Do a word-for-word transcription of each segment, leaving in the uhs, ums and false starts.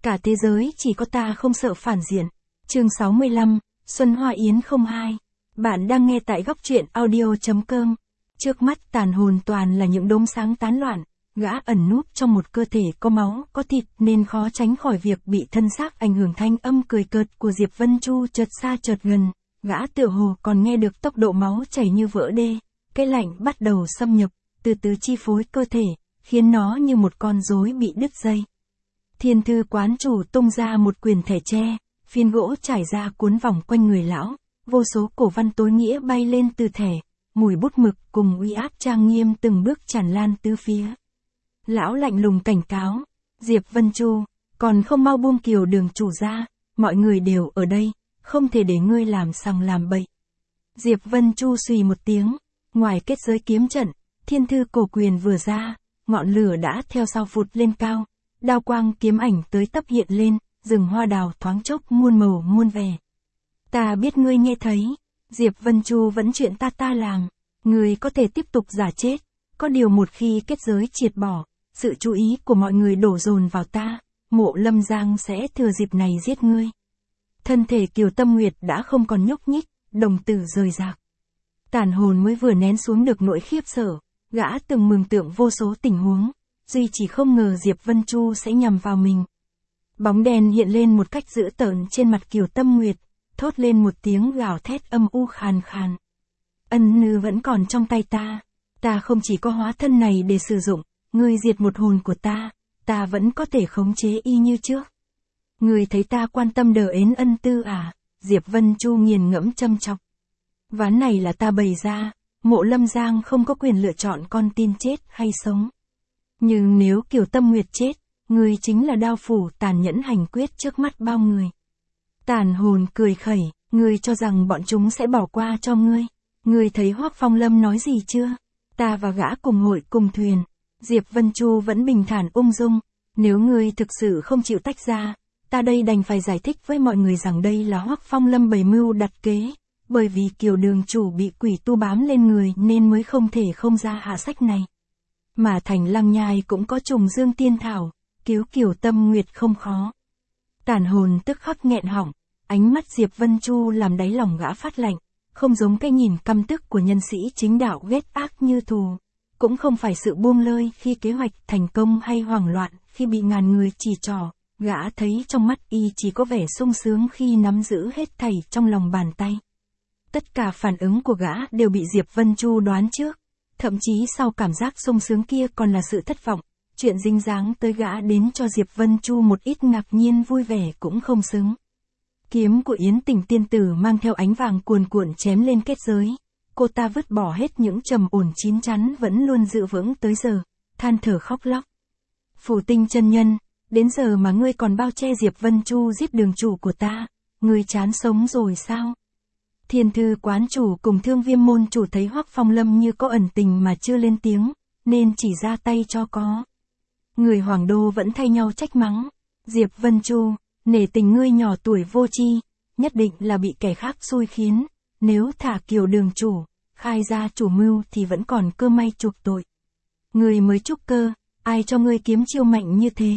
Cả thế giới chỉ có ta không sợ phản diện. Chương sáu mươi lăm, Xuân Hoa Yến không hai. Bạn đang nghe tại góc truyện audio.com. Trước mắt tàn hồn toàn là những đốm sáng tán loạn, gã ẩn núp trong một cơ thể có máu, có thịt nên khó tránh khỏi việc bị thân xác ảnh hưởng. Thanh âm cười cợt của Diệp Vân Chu chợt xa chợt gần, gã tựa hồ còn nghe được tốc độ máu chảy như vỡ đê, cái lạnh bắt đầu xâm nhập, từ từ chi phối cơ thể, khiến nó như một con rối bị đứt dây. Thiên Thư quán chủ tung ra một quyền thẻ tre, phiến gỗ trải ra cuốn vòng quanh người lão, vô số cổ văn tối nghĩa bay lên từ thẻ, mùi bút mực cùng uy áp trang nghiêm từng bước tràn lan tứ phía. Lão lạnh lùng cảnh cáo, Diệp Vân Chu, còn không mau buông Kiều Đường chủ ra, mọi người đều ở đây, không thể để ngươi làm sằng làm bậy. Diệp Vân Chu xùy một tiếng, ngoài kết giới kiếm trận, Thiên Thư cổ quyền vừa ra, ngọn lửa đã theo sau phụt lên cao, đao quang kiếm ảnh tới tấp hiện lên, rừng hoa đào thoáng chốc muôn màu muôn vẻ. Ta biết ngươi nghe thấy, Diệp Vân Chu vẫn chuyện ta ta làm, ngươi có thể tiếp tục giả chết, có điều một khi kết giới triệt bỏ, sự chú ý của mọi người đổ dồn vào ta, Mộ Lâm Giang sẽ thừa dịp này giết ngươi. Thân thể Kiều Tâm Nguyệt đã không còn nhúc nhích, đồng tử rời rạc. Tàn hồn mới vừa nén xuống được nỗi khiếp sợ, gã từng mường tượng vô số tình huống, duy chỉ không ngờ Diệp Vân Chu sẽ nhằm vào mình. Bóng đèn hiện lên một cách dữ tợn trên mặt Kiều Tâm Nguyệt, thốt lên một tiếng gào thét âm u khàn khàn. Ân Nư vẫn còn trong tay ta, ta không chỉ có hóa thân này để sử dụng, ngươi diệt một hồn của ta, ta vẫn có thể khống chế y như trước. Ngươi thấy ta quan tâm đờ ến Ân Tư à? Diệp Vân Chu nghiền ngẫm châm chọc. Ván này là ta bày ra, Mộ Lâm Giang không có quyền lựa chọn con tin chết hay sống. Nhưng nếu Kiều Tâm Nguyệt chết, ngươi chính là đao phủ tàn nhẫn hành quyết trước mắt bao người. Tàn hồn cười khẩy, ngươi cho rằng bọn chúng sẽ bỏ qua cho ngươi. Ngươi thấy Hoắc Phong Lâm nói gì chưa? Ta và gã cùng hội cùng thuyền. Diệp Vân Chu vẫn bình thản ung dung. Nếu ngươi thực sự không chịu tách ra, ta đây đành phải giải thích với mọi người rằng đây là Hoắc Phong Lâm bày mưu đặt kế. Bởi vì Kiều Đường chủ bị quỷ tu bám lên người nên mới không thể không ra hạ sách này. Mà thành Lăng Nhai cũng có trùng dương tiên thảo, cứu Kiều Tâm Nguyệt không khó. Tàn hồn tức khắc nghẹn họng, ánh mắt Diệp Vân Chu làm đáy lòng gã phát lạnh, không giống cái nhìn căm tức của nhân sĩ chính đạo ghét ác như thù, cũng không phải sự buông lơi khi kế hoạch thành công hay hoảng loạn khi bị ngàn người chỉ trỏ, gã thấy trong mắt y chỉ có vẻ sung sướng khi nắm giữ hết thảy trong lòng bàn tay. Tất cả phản ứng của gã đều bị Diệp Vân Chu đoán trước, thậm chí sau cảm giác sung sướng kia còn là sự thất vọng, chuyện dính dáng tới gã đến cho Diệp Vân Chu một ít ngạc nhiên vui vẻ cũng không xứng. Kiếm của Yến Tình tiên tử mang theo ánh vàng cuồn cuộn chém lên kết giới, cô ta vứt bỏ hết những trầm ổn chín chắn vẫn luôn giữ vững tới giờ, than thở khóc lóc. Phù Tinh chân nhân, đến giờ mà ngươi còn bao che Diệp Vân Chu giết đường chủ của ta, ngươi chán sống rồi sao? Thiên Thư quán chủ cùng Thương Viêm môn chủ thấy Hoắc Phong Lâm như có ẩn tình mà chưa lên tiếng, nên chỉ ra tay cho có. Người Hoàng Đô vẫn thay nhau trách mắng. Diệp Vân Chu, nể tình ngươi nhỏ tuổi vô tri, nhất định là bị kẻ khác xui khiến, nếu thả Kiều Đường chủ, khai ra chủ mưu thì vẫn còn cơ may chuộc tội. Ngươi mới trúc cơ, ai cho ngươi kiếm chiêu mạnh như thế?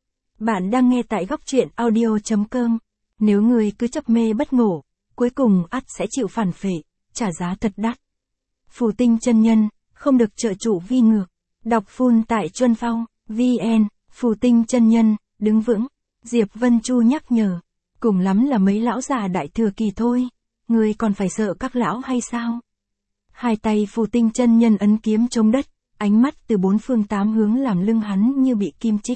Bạn đang nghe tại góc truyện audio.com. Nếu ngươi cứ chấp mê bất ngộ, cuối cùng ắt sẽ chịu phản phệ, trả giá thật đắt. Phù Tinh chân nhân, không được trợ chủ vi ngược. Đọc full tại Chuân Phong, vn, Phù Tinh chân nhân, đứng vững. Diệp Vân Chu nhắc nhở, cùng lắm là mấy lão già đại thừa kỳ thôi, ngươi còn phải sợ các lão hay sao? Hai tay Phù Tinh chân nhân ấn kiếm chống đất, ánh mắt từ bốn phương tám hướng làm lưng hắn như bị kim chích.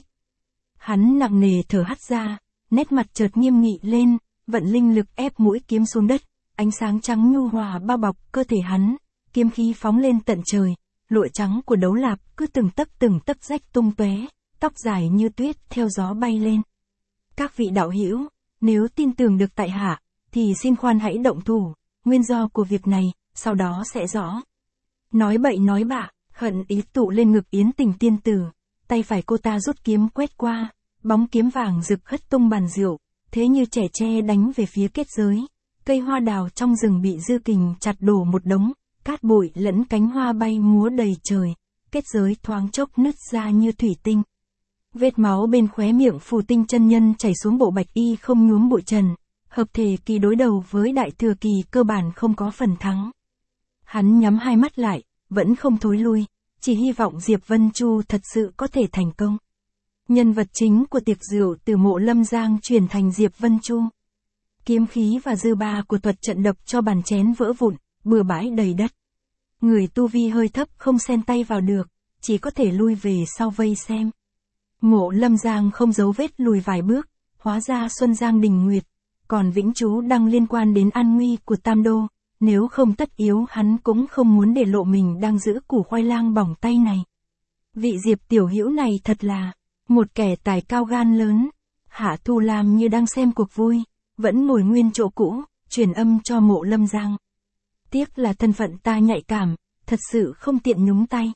Hắn nặng nề thở hắt ra, nét mặt chợt nghiêm nghị lên, vận linh lực ép mũi kiếm xuống đất, ánh sáng trắng nhu hòa bao bọc cơ thể hắn, kiếm khí phóng lên tận trời, lụa trắng của đấu lạp cứ từng tấc từng tấc rách tung tóe, tóc dài như tuyết theo gió bay lên. Các vị đạo hữu, nếu tin tưởng được tại hạ, thì xin khoan hãy động thủ, nguyên do của việc này, sau đó sẽ rõ. Nói bậy nói bạ, hận ý tụ lên ngực Yến Tình tiên tử, tay phải cô ta rút kiếm quét qua, bóng kiếm vàng rực hất tung bàn rượu, thế như trẻ tre đánh về phía kết giới, cây hoa đào trong rừng bị dư kình chặt đổ một đống, cát bụi lẫn cánh hoa bay múa đầy trời, kết giới thoáng chốc nứt ra như thủy tinh. Vết máu bên khóe miệng Phù Tinh chân nhân chảy xuống bộ bạch y không nhuốm bụi trần, hợp thể kỳ đối đầu với đại thừa kỳ cơ bản không có phần thắng. Hắn nhắm hai mắt lại, vẫn không thối lui, chỉ hy vọng Diệp Vân Chu thật sự có thể thành công. Nhân vật chính của tiệc rượu từ Mộ Lâm Giang chuyển thành Diệp Vân Chu. Kiếm khí và dư ba của thuật trận đập cho bàn chén vỡ vụn, bừa bãi đầy đất. Người tu vi hơi thấp không xen tay vào được, chỉ có thể lui về sau vây xem. Mộ Lâm Giang không giấu vết lùi vài bước, hóa ra Xuân Giang Đình Nguyệt, còn Vĩnh Chú đang liên quan đến an nguy của Tam Đô, nếu không tất yếu hắn cũng không muốn để lộ mình đang giữ củ khoai lang bỏng tay này. Vị Diệp tiểu hữu này thật là một kẻ tài cao gan lớn. Hạ Thu Lam như đang xem cuộc vui, vẫn ngồi nguyên chỗ cũ, truyền âm cho Mộ Lâm Giang. Tiếc là thân phận ta nhạy cảm, thật sự không tiện nhúng tay.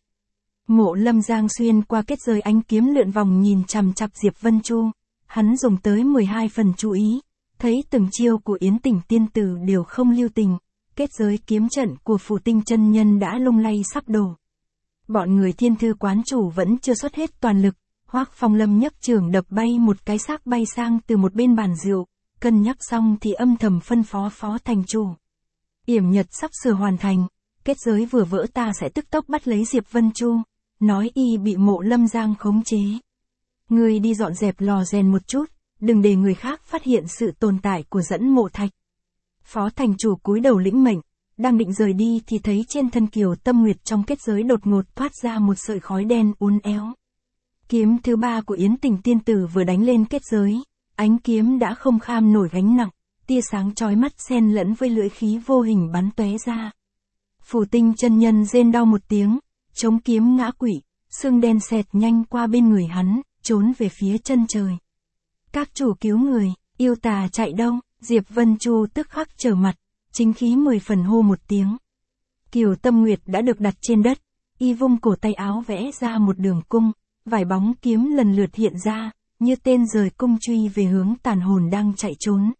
Mộ Lâm Giang xuyên qua kết giới ánh kiếm lượn vòng nhìn chằm chằm Diệp Vân Chu, hắn dùng tới mười hai phần chú ý, thấy từng chiêu của Yến Tỉnh tiên tử đều không lưu tình, kết giới kiếm trận của Phù Tinh chân nhân đã lung lay sắp đổ. Bọn người Thiên Thư quán chủ vẫn chưa xuất hết toàn lực, Hoắc Phong Lâm nhấc trường đập bay một cái xác bay sang từ một bên bàn rượu, cân nhắc xong thì âm thầm phân phó Phó thành chủ. Yểm Nhật sắp sửa hoàn thành, kết giới vừa vỡ ta sẽ tức tốc bắt lấy Diệp Vân Chu, nói y bị Mộ Lâm Giang khống chế. Ngươi đi dọn dẹp lò rèn một chút, đừng để người khác phát hiện sự tồn tại của dẫn mộ thạch. Phó thành chủ cúi đầu lĩnh mệnh, đang định rời đi thì thấy trên thân Kiều Tâm Nguyệt trong kết giới đột ngột thoát ra một sợi khói đen uốn éo. Kiếm thứ ba của Yến Tình tiên tử vừa đánh lên kết giới, ánh kiếm đã không kham nổi gánh nặng, tia sáng chói mắt xen lẫn với lưỡi khí vô hình bắn tóe ra. Phù Tinh chân nhân rên đau một tiếng, chống kiếm ngã quỵ, xương đen xẹt nhanh qua bên người hắn, trốn về phía chân trời. Các chủ cứu người, yêu tà chạy đâu? Diệp Vân Chu tức khắc trở mặt, chính khí mười phần hô một tiếng. Kiều Tâm Nguyệt đã được đặt trên đất, y vung cổ tay áo vẽ ra một đường cung, vài bóng kiếm lần lượt hiện ra, như tên rời cung truy về hướng tàn hồn đang chạy trốn.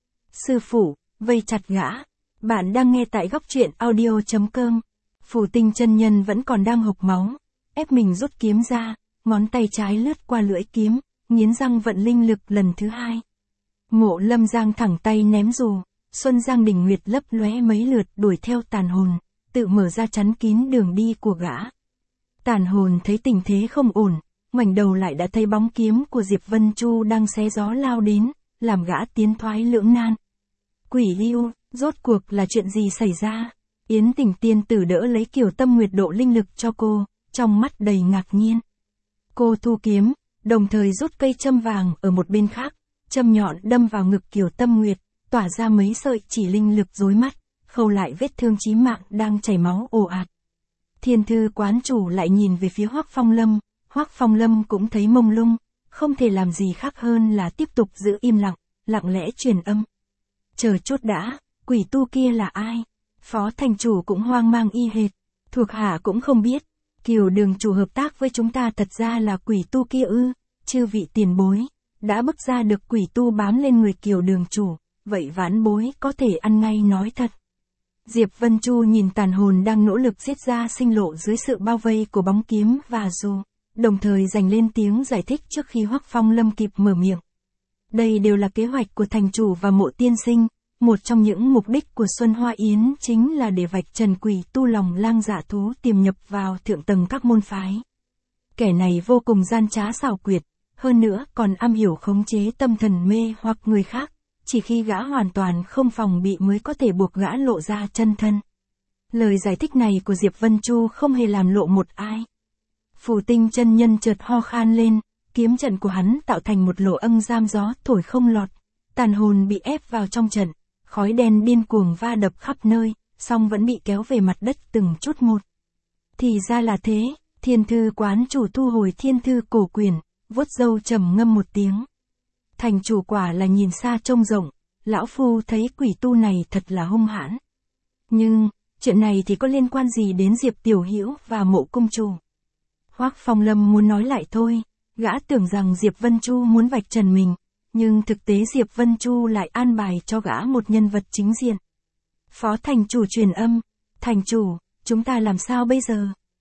Sư phụ, vây chặt gã. Bạn đang nghe tại góc truyện audio chấm com. Phù Tinh chân nhân vẫn còn đang hộc máu, ép mình rút kiếm ra, ngón tay trái lướt qua lưỡi kiếm, nghiến răng vận linh lực lần thứ hai. Mộ Lâm Giang thẳng tay ném dù, Xuân Giang Đình Nguyệt lấp lóe mấy lượt đuổi theo tàn hồn, tự mở ra chắn kín đường đi của gã. Tàn hồn thấy tình thế không ổn, ngoảnh đầu lại đã thấy bóng kiếm của Diệp Vân Chu đang xé gió lao đến, làm gã tiến thoái lưỡng nan. Quỷ lưu, rốt cuộc là chuyện gì xảy ra? Yến Tình tiên tử đỡ lấy Kiều Tâm Nguyệt độ linh lực cho cô, trong mắt đầy ngạc nhiên. Cô thu kiếm, đồng thời rút cây châm vàng ở một bên khác, châm nhọn đâm vào ngực Kiều Tâm Nguyệt, tỏa ra mấy sợi chỉ linh lực rối mắt, khâu lại vết thương chí mạng đang chảy máu ồ ạt. Thiên Thư quán chủ lại nhìn về phía Hoắc Phong Lâm, Hoắc Phong Lâm cũng thấy mông lung, không thể làm gì khác hơn là tiếp tục giữ im lặng, lặng lẽ truyền âm. Chờ chút đã, quỷ tu kia là ai? Phó thành chủ cũng hoang mang y hệt, thuộc hạ cũng không biết. Kiều đường chủ hợp tác với chúng ta thật ra là quỷ tu kia ư? Chư vị tiền bối đã bức ra được quỷ tu bám lên người Kiều đường chủ, vậy vãn bối có thể ăn ngay nói thật. Diệp Vân Chu nhìn tàn hồn đang nỗ lực giết ra sinh lộ dưới sự bao vây của bóng kiếm và dù, đồng thời dành lên tiếng giải thích trước khi Hoắc Phong Lâm kịp mở miệng. Đây đều là kế hoạch của thành chủ và Mộ tiên sinh, một trong những mục đích của Xuân Hoa Yến chính là để vạch trần quỷ tu lòng lang dạ thú tiềm nhập vào thượng tầng các môn phái. Kẻ này vô cùng gian trá xảo quyệt, hơn nữa còn am hiểu khống chế tâm thần mê hoặc người khác, chỉ khi gã hoàn toàn không phòng bị mới có thể buộc gã lộ ra chân thân. Lời giải thích này của Diệp Vân Chu không hề làm lộ một ai. Phù Tinh chân nhân chợt ho khan lên, kiếm trận của hắn tạo thành một lỗ âng giam gió thổi không lọt, tàn hồn bị ép vào trong trận, khói đen điên cuồng va đập khắp nơi, song vẫn bị kéo về mặt đất từng chút một. Thì ra là thế, Thiên Thư quán chủ thu hồi thiên thư cổ quyển, vuốt râu trầm ngâm một tiếng. Thành chủ quả là nhìn xa trông rộng, lão phu thấy quỷ tu này thật là hung hãn. Nhưng, chuyện này thì có liên quan gì đến Diệp tiểu hữu và Mộ cung chủ? Hoắc Phong Lâm muốn nói lại thôi, gã tưởng rằng Diệp Vân Chu muốn vạch trần mình, nhưng thực tế Diệp Vân Chu lại an bài cho gã một nhân vật chính diện. Phó thành chủ truyền âm, thành chủ, chúng ta làm sao bây giờ?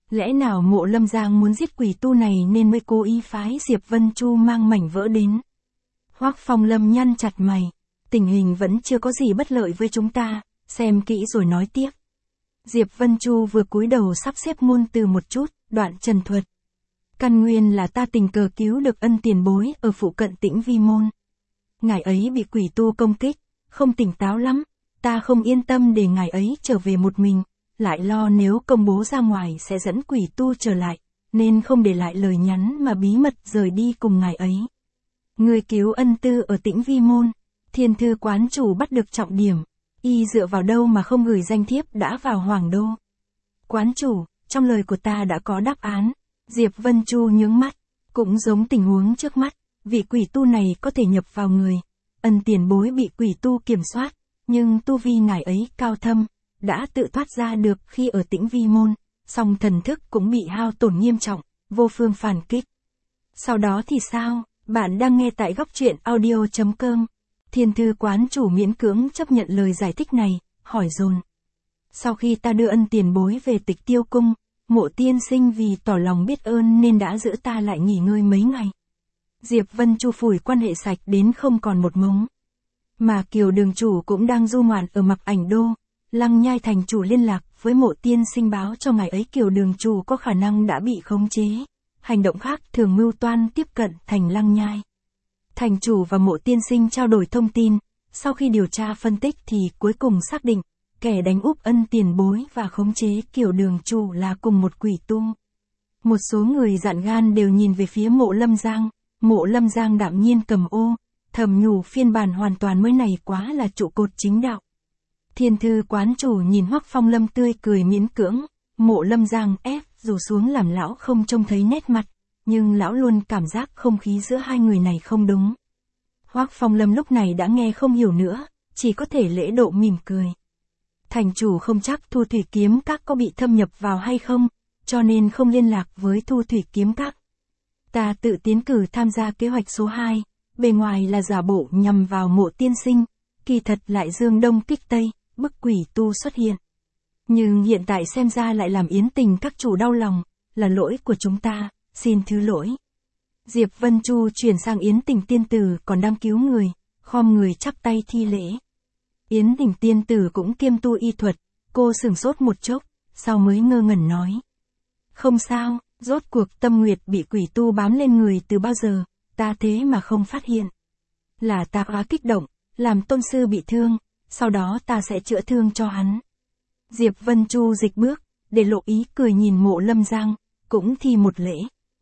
Lẽ nào Mộ Lâm Giang muốn giết quỷ tu này nên mới cố ý phái Diệp Vân Chu mang mảnh vỡ đến? Hoắc Phong Lâm nhăn chặt mày. Tình hình vẫn chưa có gì bất lợi với chúng ta, xem kỹ rồi nói tiếp. Diệp Vân Chu vừa cúi đầu sắp xếp ngôn từ một chút, đoạn trần thuật. Căn nguyên là ta tình cờ cứu được ân tiền bối ở phụ cận Tĩnh Vi Môn. Ngài ấy bị quỷ tu công kích, không tỉnh táo lắm, ta không yên tâm để ngài ấy trở về một mình, lại lo nếu công bố ra ngoài sẽ dẫn quỷ tu trở lại, nên không để lại lời nhắn mà bí mật rời đi cùng ngài ấy. Người cứu ân tư ở Tĩnh Vi Môn, Thiên Thư quán chủ bắt được trọng điểm, y dựa vào đâu mà không gửi danh thiếp đã vào Hoàng Đô. Quán chủ, trong lời của ta đã có đáp án. Diệp Vân Chu nhướng mắt, cũng giống tình huống trước mắt, vị quỷ tu này có thể nhập vào người. Ân tiền bối bị quỷ tu kiểm soát, nhưng tu vi ngài ấy cao thâm, đã tự thoát ra được khi ở Tĩnh Vi Môn, song thần thức cũng bị hao tổn nghiêm trọng, vô phương phản kích. Sau đó thì sao? Bạn đang nghe tại góc truyện audio chấm com. Thiên Thư quán chủ miễn cưỡng chấp nhận lời giải thích này, hỏi dồn. Sau khi ta đưa ân tiền bối về Tịch Tiêu Cung, Mộ tiên sinh vì tỏ lòng biết ơn nên đã giữ ta lại nghỉ ngơi mấy ngày. Diệp Vân Chu phủi quan hệ sạch đến không còn một mống. Mà Kiều đường chủ cũng đang du ngoạn ở Mặc Ảnh Đô, Lăng Nhai thành chủ liên lạc với Mộ tiên sinh báo cho ngài ấy Kiều đường chủ có khả năng đã bị khống chế. Hành động khác thường mưu toan tiếp cận thành Lăng Nhai. Thành chủ và Mộ tiên sinh trao đổi thông tin, sau khi điều tra phân tích thì cuối cùng xác định, kẻ đánh úp ân tiền bối và khống chế Kiều đường chủ là cùng một quỷ tu. Một số người dạn gan đều nhìn về phía Mộ Lâm Giang, Mộ Lâm Giang đạm nhiên cầm ô, thầm nhủ phiên bản hoàn toàn mới này quá là trụ cột chính đạo. Thiên Thư quán chủ nhìn Hoắc Phong Lâm tươi cười miễn cưỡng, Mộ Lâm Giang ép dù xuống làm lão không trông thấy nét mặt, nhưng lão luôn cảm giác không khí giữa hai người này không đúng. Hoắc Phong Lâm lúc này đã nghe không hiểu nữa, chỉ có thể lễ độ mỉm cười. Thành chủ không chắc Thu Thủy Kiếm Các có bị thâm nhập vào hay không, cho nên không liên lạc với Thu Thủy Kiếm Các. Ta tự tiến cử tham gia kế hoạch số hai, bề ngoài là giả bộ nhằm vào Mộ tiên sinh, kỳ thật lại dương đông kích tây, bức quỷ tu xuất hiện. Nhưng hiện tại xem ra lại làm Yến Tình các chủ đau lòng, là lỗi của chúng ta, xin thứ lỗi. Diệp Vân Chu chuyển sang Yến Tình tiên tử còn đang cứu người, khom người chắp tay thi lễ. Yến Tình tiên tử cũng kiêm tu y thuật, cô sửng sốt một chốc, sau mới ngơ ngẩn nói. Không sao, rốt cuộc Tâm Nguyệt bị quỷ tu bám lên người từ bao giờ, ta thế mà không phát hiện. Là ta quá kích động, làm tôn sư bị thương, sau đó ta sẽ chữa thương cho hắn. Diệp Vân Chu dịch bước, để lộ ý cười nhìn Mộ Lâm Giang, cũng thi một lễ.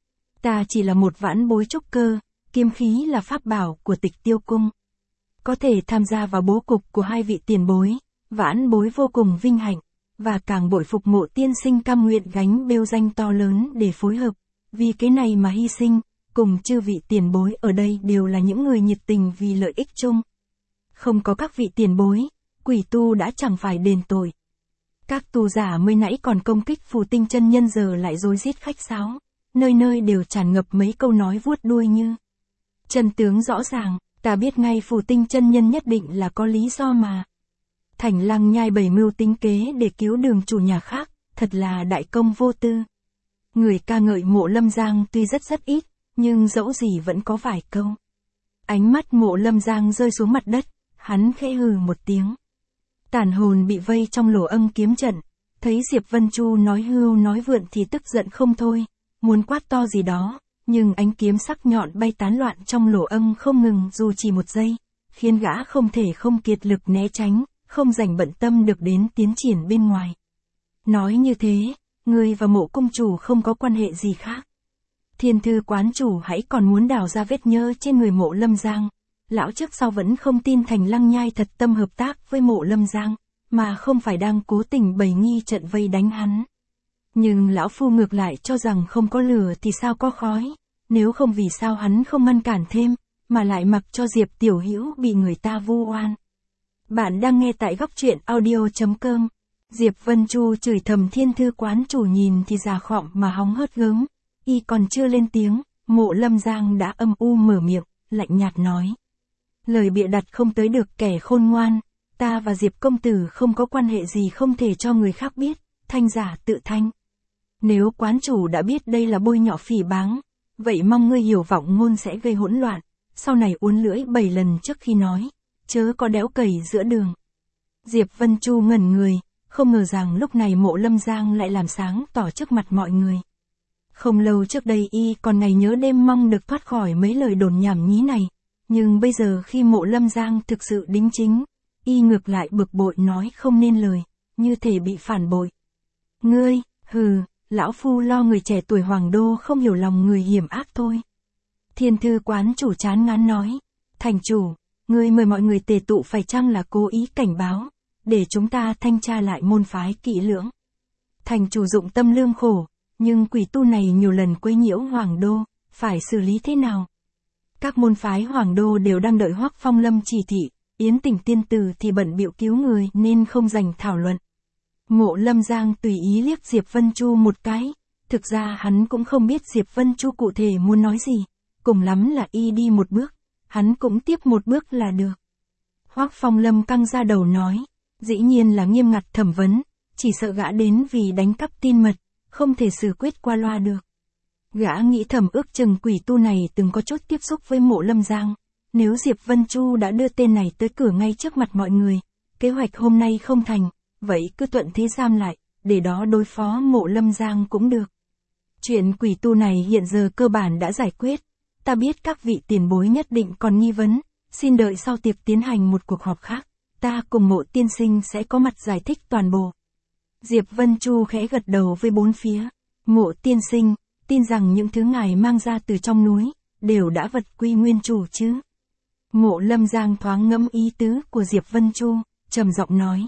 Ta chỉ là một vãn bối trúc cơ, kiếm khí là pháp bảo của Tịch Tiêu Cung. Có thể tham gia vào bố cục của hai vị tiền bối, vãn bối vô cùng vinh hạnh, và càng bội phục Mộ tiên sinh cam nguyện gánh bêu danh to lớn để phối hợp, vì cái này mà hy sinh, cùng chư vị tiền bối ở đây đều là những người nhiệt tình vì lợi ích chung. Không có các vị tiền bối, quỷ tu đã chẳng phải đền tội. Các tu giả mới nãy còn công kích Phù Tinh chân nhân giờ lại rối rít khách sáo, nơi nơi đều tràn ngập mấy câu nói vuốt đuôi như. Chân tướng rõ ràng, ta biết ngay Phù Tinh chân nhân nhất định là có lý do mà. Thành Lăng Nhai bày mưu tính kế để cứu đường chủ nhà khác, thật là đại công vô tư. Người ca ngợi Mộ Lâm Giang tuy rất rất ít, nhưng dẫu gì vẫn có vài câu. Ánh mắt Mộ Lâm Giang rơi xuống mặt đất, hắn khẽ hừ một tiếng. Tàn hồn bị vây trong lỗ ân kiếm trận, thấy Diệp Vân Chu nói hưu nói vượn thì tức giận không thôi, muốn quát to gì đó, nhưng ánh kiếm sắc nhọn bay tán loạn trong lỗ ân không ngừng dù chỉ một giây, khiến gã không thể không kiệt lực né tránh, không dành bận tâm được đến tiến triển bên ngoài. Nói như thế, người và Mộ cung chủ không có quan hệ gì khác. Thiên Thư quán chủ hãy còn muốn đào ra vết nhơ trên người Mộ Lâm Giang. Lão trước sau vẫn không tin Thành Lăng Nhai thật tâm hợp tác với Mộ Lâm Giang, mà không phải đang cố tình bày nghi trận vây đánh hắn. Nhưng lão phu ngược lại cho rằng không có lửa thì sao có khói, nếu không vì sao hắn không ngăn cản thêm, mà lại mặc cho Diệp Tiểu Hữu bị người ta vu oan. Bạn đang nghe tại góc truyện audio chấm com. Diệp Vân Chu chửi thầm Thiên Thư quán chủ nhìn thì già khọm mà hóng hớt gớm, y còn chưa lên tiếng, Mộ Lâm Giang đã âm u mở miệng, lạnh nhạt nói. Lời bịa đặt không tới được kẻ khôn ngoan, ta và Diệp công tử không có quan hệ gì không thể cho người khác biết, thanh giả tự thanh. Nếu quán chủ đã biết đây là bôi nhọ phỉ báng, vậy mong ngươi hiểu vọng ngôn sẽ gây hỗn loạn, sau này uốn lưỡi bảy lần trước khi nói, chớ có đẽo cày giữa đường. Diệp Vân Chu ngẩn người, không ngờ rằng lúc này Mộ Lâm Giang lại làm sáng tỏ trước mặt mọi người. Không lâu trước đây y còn ngày nhớ đêm mong được thoát khỏi mấy lời đồn nhảm nhí này, nhưng bây giờ khi Mộ Lâm Giang thực sự đính chính, y ngược lại bực bội nói không nên lời, như thể bị phản bội. Ngươi, hừ, lão phu lo người trẻ tuổi Hoàng Đô không hiểu lòng người hiểm ác thôi. Thiên Thư quán chủ chán ngán nói, thành chủ, ngươi mời mọi người tề tụ phải chăng là cố ý cảnh báo, để chúng ta thanh tra lại môn phái kỹ lưỡng. Thành chủ dụng tâm lương khổ, nhưng quỷ tu này nhiều lần quấy nhiễu Hoàng Đô, phải xử lý thế nào? Các môn phái Hoàng Đô đều đang đợi Hoắc Phong Lâm chỉ thị, Yến Tình tiên tử thì bận bịu cứu người nên không dành thảo luận. Mộ Lâm Giang tùy ý liếc Diệp Vân Chu một cái, thực ra hắn cũng không biết Diệp Vân Chu cụ thể muốn nói gì, cùng lắm là y đi một bước, hắn cũng tiếp một bước là được. Hoắc Phong Lâm căng ra đầu nói, dĩ nhiên là nghiêm ngặt thẩm vấn, chỉ sợ gã đến vì đánh cắp tin mật, không thể xử quyết qua loa được. Gã nghĩ thầm ước chừng quỷ tu này từng có chút tiếp xúc với Mộ Lâm Giang, nếu Diệp Vân Chu đã đưa tên này tới cửa ngay trước mặt mọi người, kế hoạch hôm nay không thành, vậy cứ thuận thế giam lại, để đó đối phó Mộ Lâm Giang cũng được. Chuyện quỷ tu này hiện giờ cơ bản đã giải quyết, ta biết các vị tiền bối nhất định còn nghi vấn, xin đợi sau tiệc tiến hành một cuộc họp khác, ta cùng Mộ tiên sinh sẽ có mặt giải thích toàn bộ. Diệp Vân Chu khẽ gật đầu với bốn phía, Mộ tiên sinh, tin rằng những thứ ngài mang ra từ trong núi, đều đã vật quy nguyên chủ chứ. Mộ Lâm Giang thoáng ngẫm ý tứ của Diệp Vân Chu, trầm giọng nói.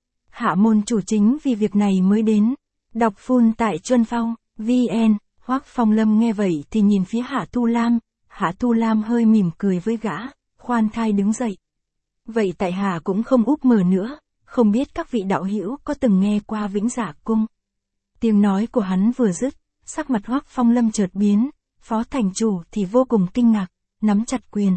Hạ môn chủ chính vì việc này mới đến. Đọc full tại Chuân Phong, vn. Hoắc Phong Lâm nghe vậy thì nhìn phía Hạ Tu Lam, Hạ Tu Lam hơi mỉm cười với gã, khoan thai đứng dậy. Vậy tại Hạ cũng không úp mở nữa, không biết các vị đạo hữu có từng nghe qua Vĩnh Dạ Cung. Tiếng nói của hắn vừa dứt, sắc mặt Hoắc Phong Lâm chợt biến, phó thành chủ thì vô cùng kinh ngạc, nắm chặt quyền.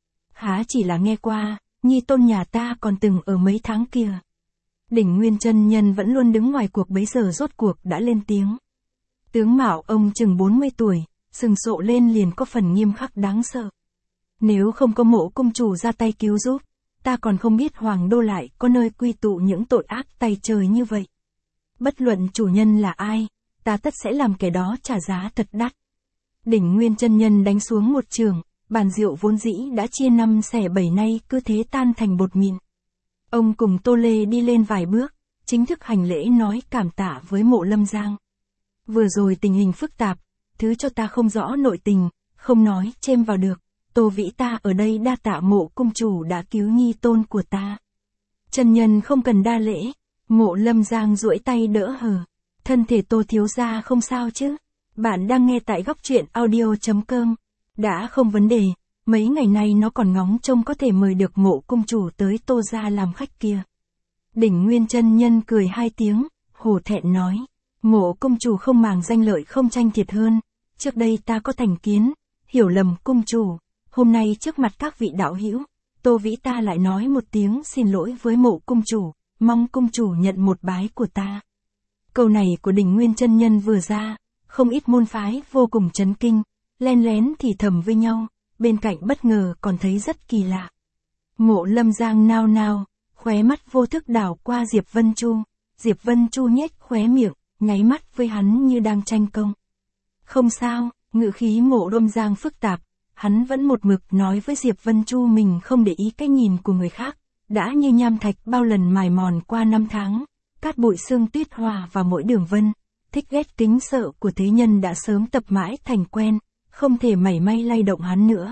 Há chỉ là nghe qua, nhi tôn nhà ta còn từng ở mấy tháng kia. Đỉnh Nguyên chân nhân vẫn luôn đứng ngoài cuộc bấy giờ rốt cuộc đã lên tiếng. Tướng mạo ông chừng bốn mươi tuổi, sừng sộ lên liền có phần nghiêm khắc đáng sợ. Nếu không có Mộ cung chủ ra tay cứu giúp, ta còn không biết Hoàng Đô lại có nơi quy tụ những tội ác tày trời như vậy. Bất luận chủ nhân là ai, ta tất sẽ làm kẻ đó trả giá thật đắt. Đỉnh Nguyên chân nhân đánh xuống một trường, bàn rượu vốn dĩ đã chia năm xẻ bảy nay cứ thế tan thành bột mịn. Ông cùng Tô Lê đi lên vài bước, chính thức hành lễ nói cảm tạ với Mộ Lâm Giang. Vừa rồi tình hình phức tạp, thứ cho ta không rõ nội tình, không nói chêm vào được, Tô Vĩ ta ở đây đa tạ Mộ cung chủ đã cứu nhi tôn của ta. Chân nhân không cần đa lễ, Mộ Lâm Giang duỗi tay đỡ hờ, thân thể Tô thiếu gia không sao chứ? Bạn đang nghe tại góc truyện audio chấm com. Đã không vấn đề, mấy ngày nay nó còn ngóng trông có thể mời được Mộ cung chủ tới Tô gia làm khách kia. Đỉnh Nguyên chân nhân cười hai tiếng, hổ thẹn nói, Mộ cung chủ không màng danh lợi không tranh thiệt hơn, trước đây ta có thành kiến, hiểu lầm cung chủ, hôm nay trước mặt các vị đạo hữu, Tô Vĩ ta lại nói một tiếng xin lỗi với Mộ cung chủ, mong cung chủ nhận một bái của ta. Câu này của Đỉnh Nguyên chân nhân vừa ra, không ít môn phái vô cùng chấn kinh, len lén thì thầm với nhau, bên cạnh bất ngờ còn thấy rất kỳ lạ. Mộ Lâm Giang nao nao, khóe mắt vô thức đảo qua Diệp Vân Chu, Diệp Vân Chu nhếch khóe miệng, nháy mắt với hắn như đang tranh công. Không sao, ngữ khí Mộ Lâm Giang phức tạp, hắn vẫn một mực nói với Diệp Vân Chu mình không để ý cái nhìn của người khác, đã như nham thạch bao lần mài mòn qua năm tháng, cát bụi sương tuyết hòa vào mỗi đường vân, thích ghét kính sợ của thế nhân đã sớm tập mãi thành quen, không thể mảy may lay động hắn nữa.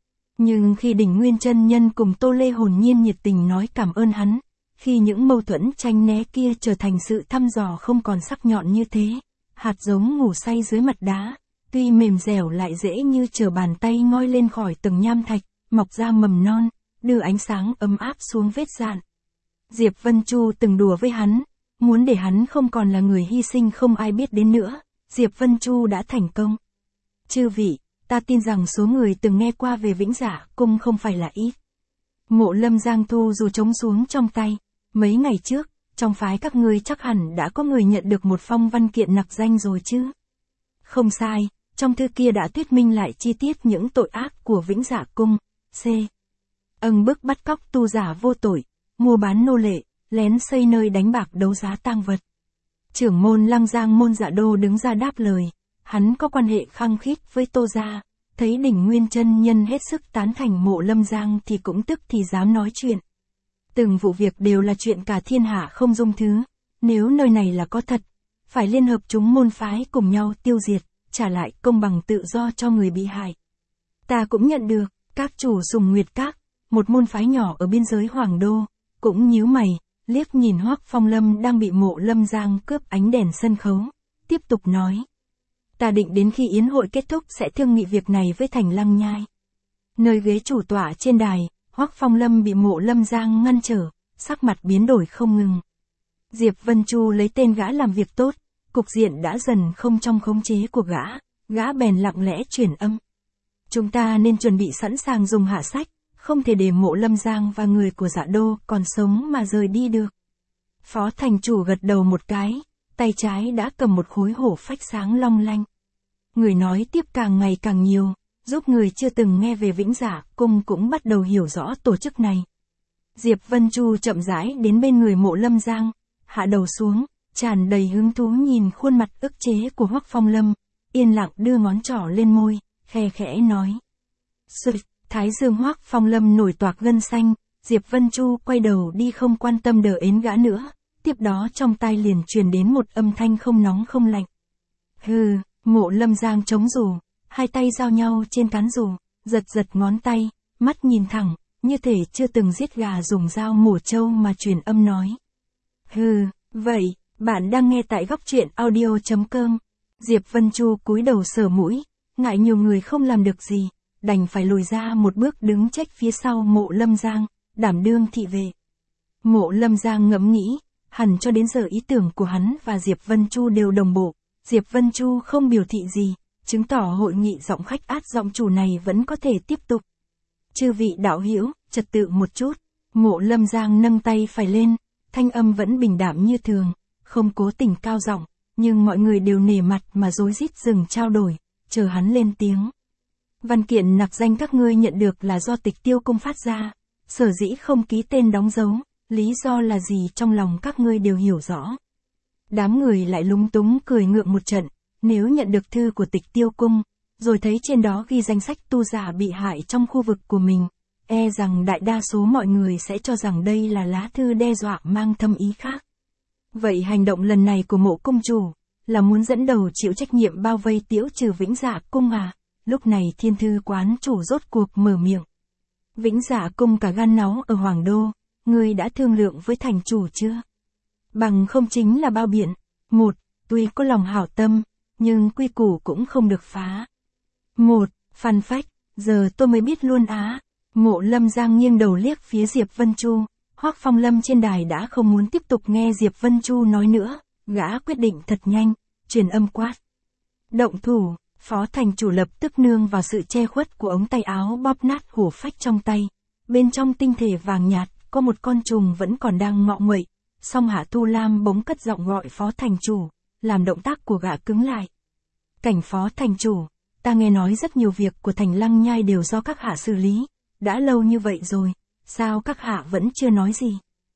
Nhưng khi Đỉnh Nguyên chân nhân cùng Tô Lê hồn nhiên nhiệt tình nói cảm ơn hắn, khi những mâu thuẫn tranh né kia trở thành sự thăm dò không còn sắc nhọn như thế, hạt giống ngủ say dưới mặt đá, tuy mềm dẻo lại dễ như trở bàn tay ngoi lên khỏi từng nham thạch, mọc ra mầm non, đưa ánh sáng ấm áp xuống vết dạn. Diệp Vân Chu từng đùa với hắn, muốn để hắn không còn là người hy sinh không ai biết đến nữa, Diệp Vân Chu đã thành công. Chư vị, ta tin rằng số người từng nghe qua về Vĩnh Dạ Cung không phải là ít. Mộ Lâm Giang thu dù trống xuống trong tay, mấy ngày trước, trong phái các ngươi chắc hẳn đã có người nhận được một phong văn kiện nặc danh rồi chứ? Không sai, trong thư kia đã thuyết minh lại chi tiết những tội ác của Vĩnh Dạ Cung. C. Âng bức bắt cóc tu giả vô tội, mua bán nô lệ, lén xây nơi đánh bạc đấu giá tang vật. Trưởng môn Lăng Giang môn Dạ Đô đứng ra đáp lời, hắn có quan hệ khăng khít với Tô gia, thấy Đỉnh Nguyên chân nhân hết sức tán thành Mộ Lâm Giang thì cũng tức thì dám nói chuyện. Từng vụ việc đều là chuyện cả thiên hạ không dung thứ, nếu nơi này là có thật, phải liên hợp chúng môn phái cùng nhau tiêu diệt, trả lại công bằng tự do cho người bị hại. Ta cũng nhận được, các chủ Sùng Nguyệt Các, một môn phái nhỏ ở biên giới Hoàng Đô, cũng nhíu mày, liếc nhìn Hoắc Phong Lâm đang bị Mộ Lâm Giang cướp ánh đèn sân khấu, tiếp tục nói. Ta định đến khi yến hội kết thúc sẽ thương nghị việc này với Thành Lăng Nhai. Nơi ghế chủ tọa trên đài, Hoắc Phong Lâm bị Mộ Lâm Giang ngăn trở, sắc mặt biến đổi không ngừng. Diệp Vân Chu lấy tên gã làm việc tốt, cục diện đã dần không trong khống chế của gã, gã bèn lặng lẽ chuyển âm. Chúng ta nên chuẩn bị sẵn sàng dùng hạ sách, không thể để Mộ Lâm Giang và người của Dạ Đô còn sống mà rời đi được. Phó thành chủ gật đầu một cái, tay trái đã cầm một khối hổ phách sáng long lanh. Người nói tiếp càng ngày càng nhiều, giúp người chưa từng nghe về Vĩnh Dạ Cung cũng bắt đầu hiểu rõ tổ chức này. Diệp Vân Chu chậm rãi đến bên người Mộ Lâm Giang, hạ đầu xuống, tràn đầy hứng thú nhìn khuôn mặt ức chế của Hoắc Phong Lâm, yên lặng đưa ngón trỏ lên môi, khe khẽ nói. Sự, Thái Dương Hoắc Phong Lâm nổi toạc gân xanh, Diệp Vân Chu quay đầu đi không quan tâm đờ ến gã nữa, tiếp đó trong tai liền truyền đến một âm thanh không nóng không lạnh. Hừ, Mộ Lâm Giang chống dù, hai tay giao nhau trên cán dù, giật giật ngón tay, mắt nhìn thẳng, như thể chưa từng giết gà dùng dao mổ trâu mà truyền âm nói. Hừ, vậy, bạn đang nghe tại góc truyện audio chấm com. Diệp Vân Chu cúi đầu sờ mũi, ngại nhiều người không làm được gì, đành phải lùi ra một bước đứng trách phía sau Mộ Lâm Giang, đảm đương thị vệ. Mộ Lâm Giang ngẫm nghĩ, hẳn cho đến giờ ý tưởng của hắn và Diệp Vân Chu đều đồng bộ, Diệp Vân Chu không biểu thị gì, chứng tỏ hội nghị giọng khách át giọng chủ này vẫn có thể tiếp tục. Chư vị đạo hữu, trật tự một chút. Mộ Lâm Giang nâng tay phải lên, thanh âm vẫn bình đạm như thường, không cố tình cao giọng, nhưng mọi người đều nể mặt mà rối rít dừng trao đổi, chờ hắn lên tiếng. Văn kiện nặc danh các ngươi nhận được là do Tịch Tiêu Cung phát ra, sở dĩ không ký tên đóng dấu, lý do là gì trong lòng các ngươi đều hiểu rõ. Đám người lại lúng túng cười ngượng một trận, nếu nhận được thư của Tịch Tiêu Cung, rồi thấy trên đó ghi danh sách tu giả bị hại trong khu vực của mình, e rằng đại đa số mọi người sẽ cho rằng đây là lá thư đe dọa mang thâm ý khác. Vậy hành động lần này của Mộ cung chủ, là muốn dẫn đầu chịu trách nhiệm bao vây tiễu trừ Vĩnh Dạ Cung à? Lúc này Thiên Thư quán chủ rốt cuộc mở miệng. Vĩnh Dạ Cung cả gan náu ở Hoàng Đô, ngươi đã thương lượng với thành chủ chưa? Bằng không chính là bao biện. Một, tuy có lòng hảo tâm, nhưng quy củ cũng không được phá. Một, phàn phách, giờ tôi mới biết luôn á. Mộ Lâm Giang nghiêng đầu liếc phía Diệp Vân Chu, Hoắc Phong Lâm trên đài đã không muốn tiếp tục nghe Diệp Vân Chu nói nữa, gã quyết định thật nhanh, truyền âm quát. Động thủ, phó thành chủ lập tức nương vào sự che khuất của ống tay áo bóp nát hổ phách trong tay. Bên trong tinh thể vàng nhạt, có một con trùng vẫn còn đang ngọ nguậy, song Hạ Tu Lam bỗng cất giọng gọi phó thành chủ, làm động tác của gã cứng lại. Cảnh phó thành chủ, ta nghe nói rất nhiều việc của Thành Lăng Nhai đều do các hạ xử lý, đã lâu như vậy rồi, sao các hạ vẫn chưa nói gì?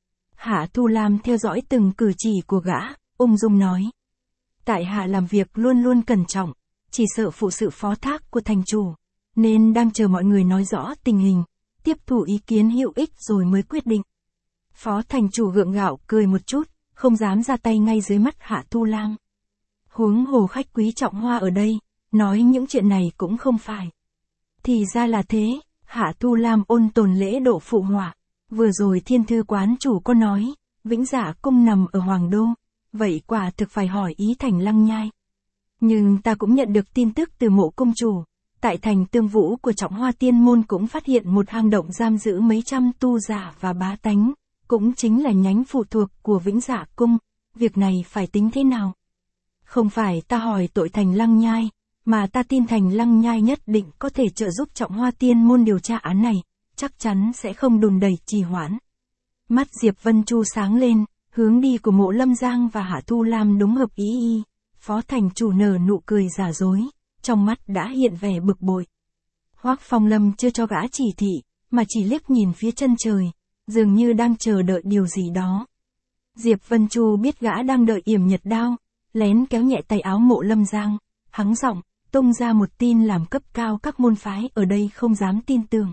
Hạ Tu Lam theo dõi từng cử chỉ của gã, ung dung nói. Tại hạ làm việc luôn luôn cẩn trọng, chỉ sợ phụ sự phó thác của thành chủ, nên đang chờ mọi người nói rõ tình hình, tiếp thu ý kiến hữu ích rồi mới quyết định. Phó thành chủ gượng gạo cười một chút, không dám ra tay ngay dưới mắt Hạ Tu Lam. Huống hồ khách quý trọng hoa ở đây, nói những chuyện này cũng không phải. Thì ra là thế, Hạ Tu Lam ôn tồn lễ độ phụ họa. Vừa rồi Thiên Thư quán chủ có nói, Vĩnh Dạ Cung nằm ở Hoàng Đô, vậy quả thực phải hỏi ý Thành Lăng Nhai. Nhưng ta cũng nhận được tin tức từ Mộ cung chủ, tại thành Tương Vũ của Trọng Hoa Tiên Môn cũng phát hiện một hang động giam giữ mấy trăm tu giả và bá tánh, cũng chính là nhánh phụ thuộc của Vĩnh Dạ Cung, việc này phải tính thế nào? Không phải ta hỏi tội Thành Lăng Nhai, mà ta tin Thành Lăng Nhai nhất định có thể trợ giúp Trọng Hoa Tiên Môn điều tra án này, chắc chắn sẽ không đùn đẩy trì hoãn. Mắt Diệp Vân Chu sáng lên, Hướng đi của Mộ Lâm Giang và Hạ Thu Lam đúng hợp ý y, phó thành chủ nở nụ cười giả dối, trong mắt đã hiện vẻ bực bội. Hoắc Phong Lâm chưa cho gã chỉ thị, mà chỉ liếc nhìn phía chân trời, dường như đang chờ đợi điều gì đó. Diệp Vân Chu biết gã đang đợi yểm nhật đao, lén kéo nhẹ tay áo Mộ Lâm Giang, hắng giọng, tung ra một tin làm cấp cao các môn phái ở đây không dám tin tưởng.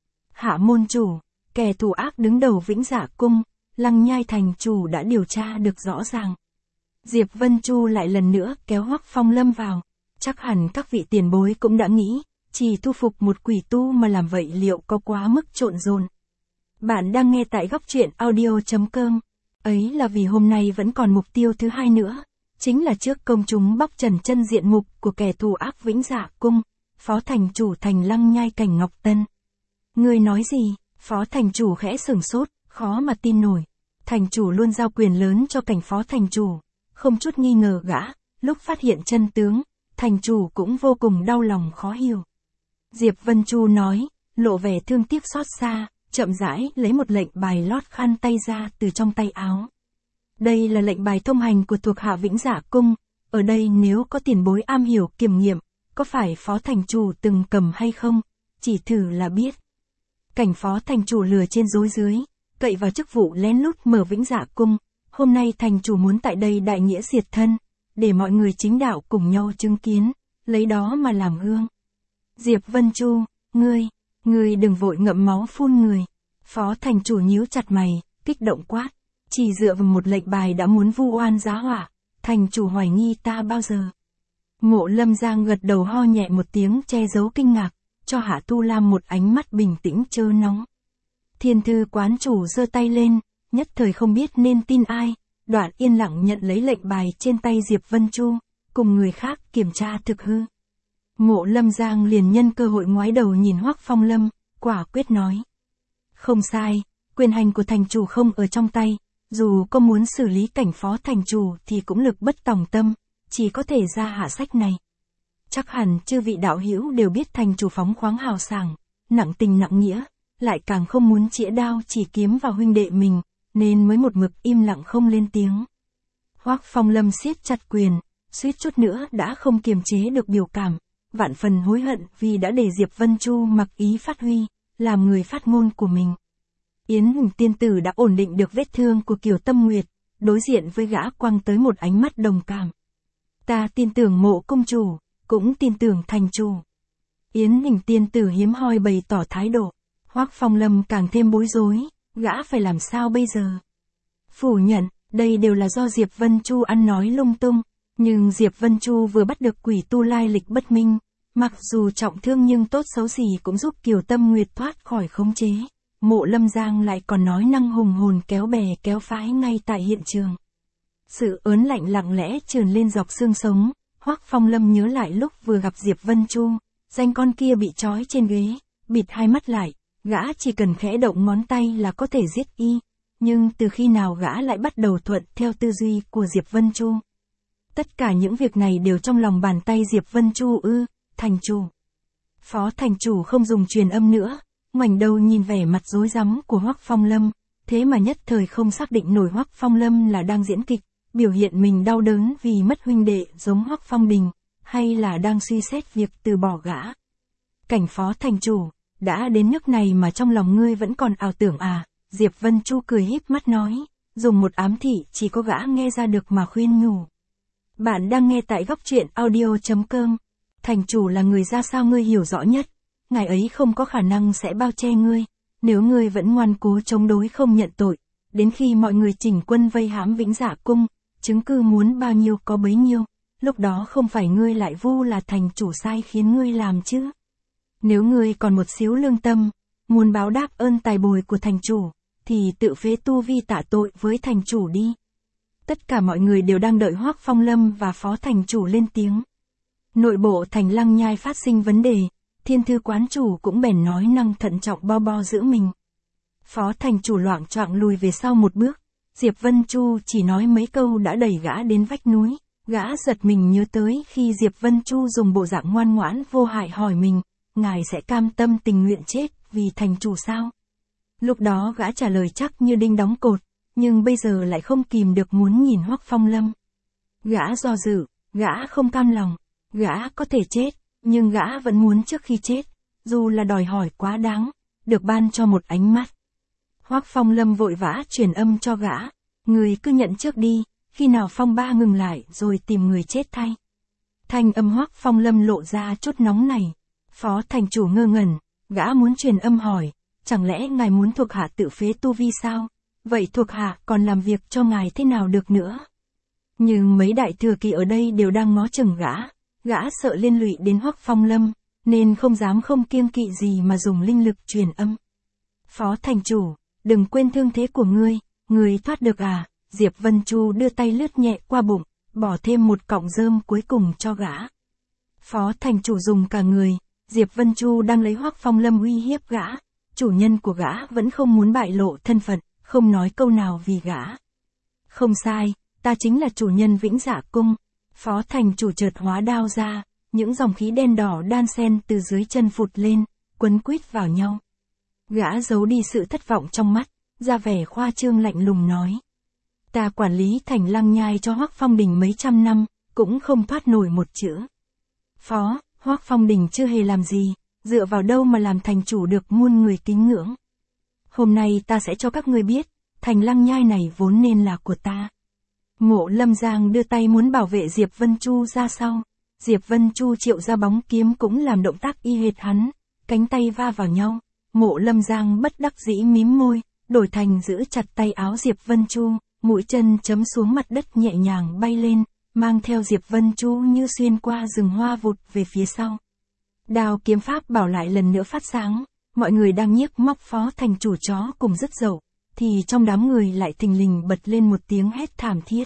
Hạ môn chủ, kẻ thù ác đứng đầu Vĩnh Dạ Cung, Lăng Nhai thành chủ đã điều tra được rõ ràng. Diệp Vân Chu lại lần nữa kéo Hoắc Phong Lâm vào, chắc hẳn các vị tiền bối cũng đã nghĩ, chỉ thu phục một quỷ tu mà làm vậy liệu có quá mức trộn rộn. Bạn đang nghe tại góc truyện audio chấm com, ấy là vì hôm nay vẫn còn mục tiêu thứ hai nữa, chính là trước công chúng bóc trần chân diện mục của kẻ thù ác Vĩnh Dạ Cung, phó thành chủ thành Lăng Nhai cảnh Ngọc Tân. Ngươi nói gì? Phó thành chủ khẽ sửng sốt, khó mà tin nổi. Thành chủ luôn giao quyền lớn cho cảnh phó thành chủ, không chút nghi ngờ gã, lúc phát hiện chân tướng, thành chủ cũng vô cùng đau lòng khó hiểu. Diệp Vân Chu nói, lộ vẻ thương tiếc xót xa, chậm rãi lấy một lệnh bài lót khăn tay ra từ trong tay áo. Đây là lệnh bài thông hành của thuộc hạ Vĩnh Dạ Cung, ở đây nếu có tiền bối am hiểu kiểm nghiệm, có phải phó thành chủ từng cầm hay không, chỉ thử là biết. Cảnh phó thành chủ lừa trên dối dưới, cậy vào chức vụ lén lút mở Vĩnh Dạ Cung, hôm nay thành chủ muốn tại đây đại nghĩa diệt thân, để mọi người chính đạo cùng nhau chứng kiến, lấy đó mà làm gương. Diệp Vân Chu, ngươi, ngươi đừng vội ngậm máu phun người. Phó thành chủ nhíu chặt mày, kích động quát, chỉ dựa vào một lệnh bài đã muốn vu oan giá họa, thành chủ hoài nghi ta bao giờ. Mộ Lâm Giang gật đầu ho nhẹ một tiếng che giấu kinh ngạc, cho Hạ Tu Lam một ánh mắt bình tĩnh chớ nóng. Thiên thư quán chủ giơ tay lên, nhất thời không biết nên tin ai, Đoạn yên lặng nhận lấy lệnh bài trên tay Diệp Vân Chu, cùng người khác kiểm tra thực hư. Mộ Lâm Giang liền nhân cơ hội ngoái đầu nhìn Hoắc Phong Lâm, quả quyết nói. Không sai, quyền hành của thành chủ không ở trong tay, dù có muốn xử lý cảnh phó thành chủ thì cũng lực bất tòng tâm, chỉ có thể ra hạ sách này. Chắc hẳn chư vị đạo hữu đều biết thành chủ phóng khoáng hào sảng, nặng tình nặng nghĩa, lại càng không muốn chĩa đao chỉ kiếm vào huynh đệ mình, nên mới một mực im lặng không lên tiếng. Hoắc Phong Lâm siết chặt quyền, suýt chút nữa đã không kiềm chế được biểu cảm, vạn phần hối hận vì đã để Diệp Vân Chu mặc ý phát huy, làm người phát ngôn của mình. Yến Huỳnh tiên tử đã ổn định được vết thương của Kiều Tâm Nguyệt, đối diện với gã quăng tới một ánh mắt đồng cảm. Ta tin tưởng Mộ công chủ, cũng tin tưởng thành chủ. Yến Huỳnh tiên tử hiếm hoi bày tỏ thái độ. Hoắc Phong Lâm càng thêm bối rối, gã phải làm sao bây giờ? Phủ nhận, đây đều là do Diệp Vân Chu ăn nói lung tung, nhưng Diệp Vân Chu vừa bắt được quỷ tu lai lịch bất minh, mặc dù trọng thương nhưng tốt xấu gì cũng giúp Kiều Tâm Nguyệt thoát khỏi khống chế. Mộ Lâm Giang lại còn nói năng hùng hồn kéo bè kéo phái ngay tại hiện trường. Sự ớn lạnh lặng lẽ trườn lên dọc xương sống, Hoắc Phong Lâm nhớ lại lúc vừa gặp Diệp Vân Chu, danh con kia bị trói trên ghế, bịt hai mắt lại, gã chỉ cần khẽ động ngón tay là có thể giết y, nhưng từ khi nào gã lại bắt đầu thuận theo tư duy của Diệp Vân Chu? Tất cả những việc này đều trong lòng bàn tay Diệp Vân Chu ư, thành chủ. Phó thành chủ không dùng truyền âm nữa, ngoảnh đầu nhìn vẻ mặt rối rắm của Hoắc Phong Lâm, thế mà nhất thời không xác định nổi Hoắc Phong Lâm là đang diễn kịch, biểu hiện mình đau đớn vì mất huynh đệ giống Hoắc Phong Đình, hay là đang suy xét việc từ bỏ gã. Cảnh phó thành chủ, đã đến nước này mà trong lòng ngươi vẫn còn ảo tưởng à? Diệp Vân Chu cười híp mắt nói, dùng một ám thị chỉ có gã nghe ra được mà khuyên nhủ. Bạn đang nghe tại góc truyện audio chấm com. Thành chủ là người ra sao ngươi hiểu rõ nhất, ngài ấy không có khả năng sẽ bao che ngươi, nếu ngươi vẫn ngoan cố chống đối không nhận tội, đến khi mọi người chỉnh quân vây hãm Vĩnh Dạ Cung, chứng cứ muốn bao nhiêu có bấy nhiêu, lúc đó không phải ngươi lại vu là thành chủ sai khiến ngươi làm chứ. Nếu ngươi còn một xíu lương tâm, muốn báo đáp ơn tài bồi của thành chủ, thì tự phế tu vi tạ tội với thành chủ đi. Tất cả mọi người đều đang đợi Hoắc Phong Lâm và phó thành chủ lên tiếng. Nội bộ thành Lăng Nhai phát sinh vấn đề, thiên thư quán chủ cũng bèn nói năng thận trọng bo bo giữ mình. Phó thành chủ loạng choạng lùi về sau một bước, Diệp Vân Chu chỉ nói mấy câu đã đẩy gã đến vách núi, gã giật mình nhớ tới khi Diệp Vân Chu dùng bộ dạng ngoan ngoãn vô hại hỏi mình, ngài sẽ cam tâm tình nguyện chết vì thành chủ sao? Lúc đó gã trả lời chắc như đinh đóng cột, nhưng bây giờ lại không kìm được muốn nhìn Hoắc Phong Lâm. Gã do dự, gã không cam lòng, gã có thể chết, nhưng gã vẫn muốn trước khi chết, dù là đòi hỏi quá đáng, được ban cho một ánh mắt. Hoắc Phong Lâm vội vã truyền âm cho gã, người cứ nhận trước đi, khi nào phong ba ngừng lại rồi tìm người chết thay. Thanh âm Hoắc Phong Lâm lộ ra chút nóng này. Phó thành chủ ngơ ngẩn, gã muốn truyền âm hỏi, chẳng lẽ ngài muốn thuộc hạ tự phế tu vi sao? Vậy thuộc hạ còn làm việc cho ngài thế nào được nữa? Nhưng mấy đại thừa kỳ ở đây đều đang ngó chừng gã, gã sợ liên lụy đến Hoắc Phong Lâm, nên không dám không kiêng kỵ gì mà dùng linh lực truyền âm. Phó thành chủ, đừng quên thương thế của ngươi, ngươi thoát được à? Diệp Vân Chu đưa tay lướt nhẹ qua bụng, bỏ thêm một cọng rơm cuối cùng cho gã. Phó thành chủ dùng cả người, Diệp Vân Chu đang lấy Hoắc Phong Lâm uy hiếp gã, chủ nhân của gã vẫn không muốn bại lộ thân phận, không nói câu nào vì gã. Không sai, ta chính là chủ nhân Vĩnh Dạ Cung. Phó thành chủ chợt hóa đao ra, những dòng khí đen đỏ đan xen từ dưới chân phụt lên, quấn quýt vào nhau. Gã giấu đi sự thất vọng trong mắt, ra vẻ khoa trương lạnh lùng nói. Ta quản lý thành Lăng Nhai cho Hoắc Phong Đình mấy trăm năm, cũng không thoát nổi một chữ. Phó, Hoắc Phong Đình chưa hề làm gì, dựa vào đâu mà làm thành chủ được muôn người kính ngưỡng. Hôm nay ta sẽ cho các ngươi biết, thành Lăng Nhai này vốn nên là của ta. Mộ Lâm Giang đưa tay muốn bảo vệ Diệp Vân Chu ra sau. Diệp Vân Chu triệu ra bóng kiếm cũng làm động tác y hệt hắn, cánh tay va vào nhau. Mộ Lâm Giang bất đắc dĩ mím môi, đổi thành giữ chặt tay áo Diệp Vân Chu, mũi chân chấm xuống mặt đất nhẹ nhàng bay lên, mang theo Diệp Vân Chu như xuyên qua rừng hoa vụt về phía sau. Đao kiếm pháp bảo lại lần nữa phát sáng, mọi người đang nhiếc móc phó thành chủ chó cùng dứt dậu, thì trong đám người lại thình lình bật lên một tiếng hét thảm thiết.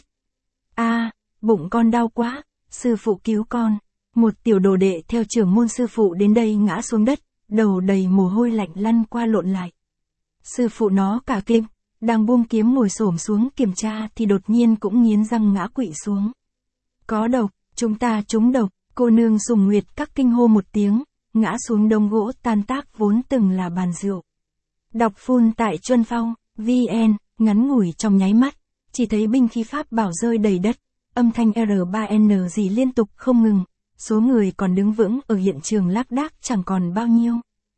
A, bụng con đau quá, sư phụ cứu con. Một tiểu đồ đệ theo trưởng môn sư phụ đến đây ngã xuống đất, đầu đầy mồ hôi lạnh lăn qua lộn lại. Sư phụ nó cả kinh, đang buông kiếm ngồi xổm xuống kiểm tra thì đột nhiên cũng nghiến răng ngã quỵ xuống. Có độc, chúng ta trúng độc, cô nương Sùng Nguyệt các kinh hô một tiếng, ngã xuống đống gỗ tan tác vốn từng là bàn rượu. Đọc phun tại Chuân Phong, vê en, ngắn ngủi trong nháy mắt, chỉ thấy binh khí pháp bảo rơi đầy đất, âm thanh R ba N gì liên tục không ngừng, số người còn đứng vững ở hiện trường lác đác chẳng còn bao nhiêu.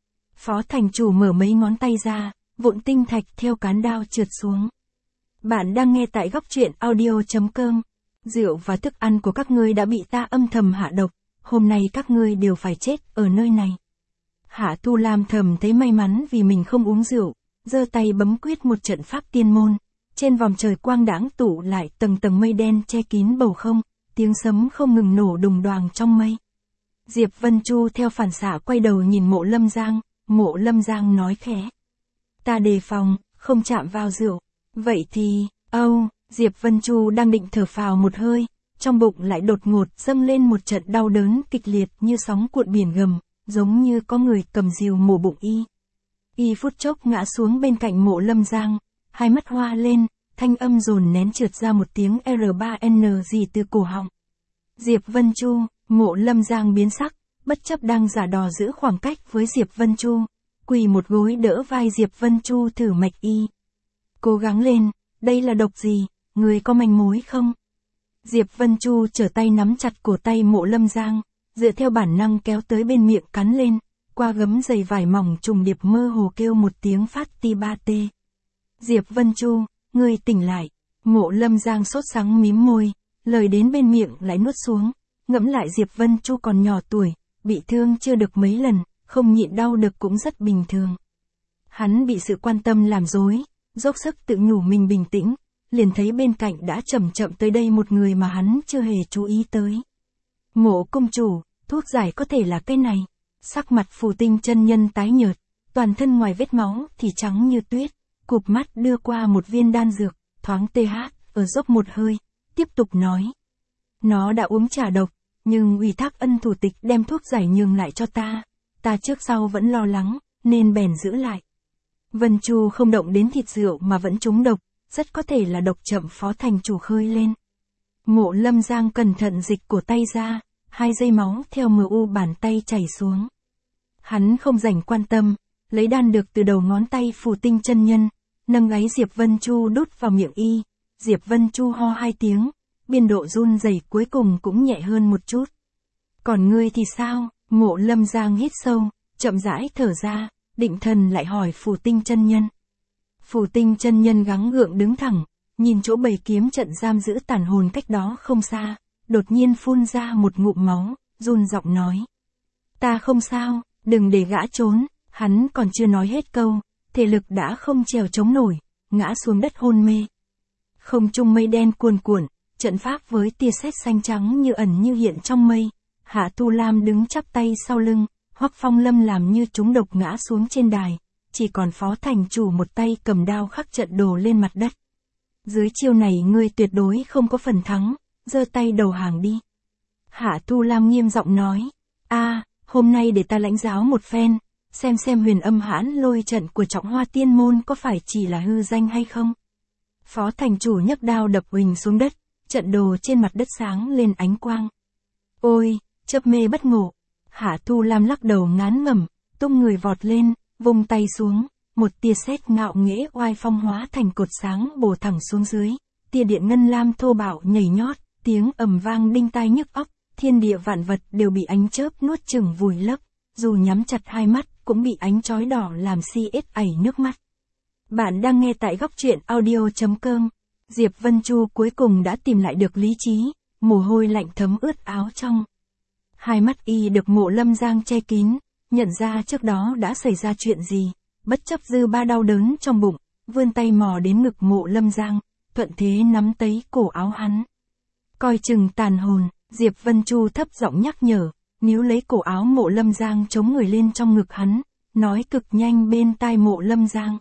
Phó thành chủ mở mấy ngón tay ra, vụn tinh thạch theo cán đao trượt xuống. Bạn đang nghe tại góc truyện audio chấm com. Rượu và thức ăn của các ngươi đã bị ta âm thầm hạ độc, hôm nay các ngươi đều phải chết ở nơi này. Hạ Tu Lam thầm thấy may mắn vì mình không uống rượu, giơ tay bấm quyết một trận pháp tiên môn, trên vòm trời quang đãng tụ lại tầng tầng mây đen che kín bầu không, tiếng sấm không ngừng nổ đùng đoàng trong mây. Diệp Vân Chu theo phản xạ quay đầu nhìn Mộ Lâm Giang, Mộ Lâm Giang nói khẽ. Ta đề phòng, không chạm vào rượu. Vậy thì, âu, oh, Diệp Vân Chu đang định thở phào một hơi, trong bụng lại đột ngột dâng lên một trận đau đớn kịch liệt như sóng cuộn biển gầm, giống như có người cầm rìu mổ bụng y. Y phút chốc ngã xuống bên cạnh Mộ Lâm Giang, hai mắt hoa lên, thanh âm dồn nén trượt ra một tiếng R ba N gì từ cổ họng. Diệp Vân Chu, Mộ Lâm Giang biến sắc, bất chấp đang giả đò giữ khoảng cách với Diệp Vân Chu, quỳ một gối đỡ vai Diệp Vân Chu thử mạch y. Cố gắng lên, đây là độc gì, người có manh mối không? Diệp Vân Chu trở tay nắm chặt cổ tay Mộ Lâm Giang, dựa theo bản năng kéo tới bên miệng cắn lên, qua gấm dày vải mỏng trùng điệp mơ hồ kêu một tiếng phát ti ba tê. Diệp Vân Chu, ngươi tỉnh lại. Mộ Lâm Giang sốt sắng mím môi, lời đến bên miệng lại nuốt xuống, ngẫm lại Diệp Vân Chu còn nhỏ tuổi, bị thương chưa được mấy lần, không nhịn đau được cũng rất bình thường. Hắn bị sự quan tâm làm rối, dốc sức tự nhủ mình bình tĩnh, liền thấy bên cạnh đã chậm chậm tới đây một người mà hắn chưa hề chú ý tới. Mộ công chủ, thuốc giải có thể là cái này. Sắc mặt Phù Tinh chân nhân tái nhợt, toàn thân ngoài vết máu thì trắng như tuyết, cụp mắt đưa qua một viên đan dược, thoáng tê hát, ở dốc một hơi, tiếp tục nói. Nó đã uống trà độc, nhưng ủy thác ân thủ tịch đem thuốc giải nhường lại cho ta, ta trước sau vẫn lo lắng, nên bèn giữ lại. Vân Chu không động đến thịt rượu mà vẫn trúng độc, rất có thể là độc chậm phó thành chủ khơi lên. Mộ Lâm Giang cẩn thận dịch cổ tay ra, hai dây máu theo mờ u bàn tay chảy xuống. Hắn không rảnh quan tâm, lấy đan được từ đầu ngón tay Phù Tinh chân nhân, nâng gáy Diệp Vân Chu đút vào miệng y. Diệp Vân Chu ho hai tiếng, biên độ run rẩy cuối cùng cũng nhẹ hơn một chút. Còn ngươi thì sao? Mộ Lâm Giang hít sâu, chậm rãi thở ra, định thần lại hỏi Phù Tinh chân nhân. Phù Tinh chân nhân gắng gượng đứng thẳng, nhìn chỗ bầy kiếm trận giam giữ tàn hồn cách đó không xa, đột nhiên phun ra một ngụm máu, run giọng nói. Ta không sao, đừng để gã trốn. Hắn còn chưa nói hết câu, thể lực đã không trèo chống nổi, ngã xuống đất hôn mê. Không trung mây đen cuồn cuộn, trận pháp với tia sét xanh trắng như ẩn như hiện trong mây. Hạ Tu Lam đứng chắp tay sau lưng, Hoắc Phong Lâm làm như trúng độc ngã xuống trên đài, chỉ còn Phó thành chủ một tay cầm đao khắc trận đồ lên mặt đất. Dưới chiêu này ngươi tuyệt đối không có phần thắng, giơ tay đầu hàng đi. Hạ Tu Lam nghiêm giọng nói, a, hôm nay để ta lãnh giáo một phen, xem xem huyền âm hãn lôi trận của Trọng Hoa Tiên Môn có phải chỉ là hư danh hay không. Phó thành chủ nhấc đao đập huỳnh xuống đất, trận đồ trên mặt đất sáng lên ánh quang. Ôi, chớp mê bất ngộ. Hạ Tu Lam lắc đầu ngán ngẩm, tung người vọt lên, vung tay xuống, một tia sét ngạo nghễ oai phong hóa thành cột sáng bổ thẳng xuống dưới, tia điện ngân lam thô bạo nhảy nhót, tiếng ầm vang đinh tai nhức óc, thiên địa vạn vật đều bị ánh chớp nuốt chửng vùi lấp, dù nhắm chặt hai mắt cũng bị ánh chói đỏ làm si ết ảy nước mắt. Bạn đang nghe tại góc truyện audio chấm com. Diệp Vân Chu cuối cùng đã tìm lại được lý trí, mồ hôi lạnh thấm ướt áo trong. Hai mắt y được Mộ Lâm Giang che kín, nhận ra trước đó đã xảy ra chuyện gì, bất chấp dư ba đau đớn trong bụng, vươn tay mò đến ngực Mộ Lâm Giang, thuận thế nắm lấy cổ áo hắn. Coi chừng tàn hồn, Diệp Vân Chu thấp giọng nhắc nhở, níu lấy cổ áo Mộ Lâm Giang chống người lên trong ngực hắn, nói cực nhanh bên tai Mộ Lâm Giang.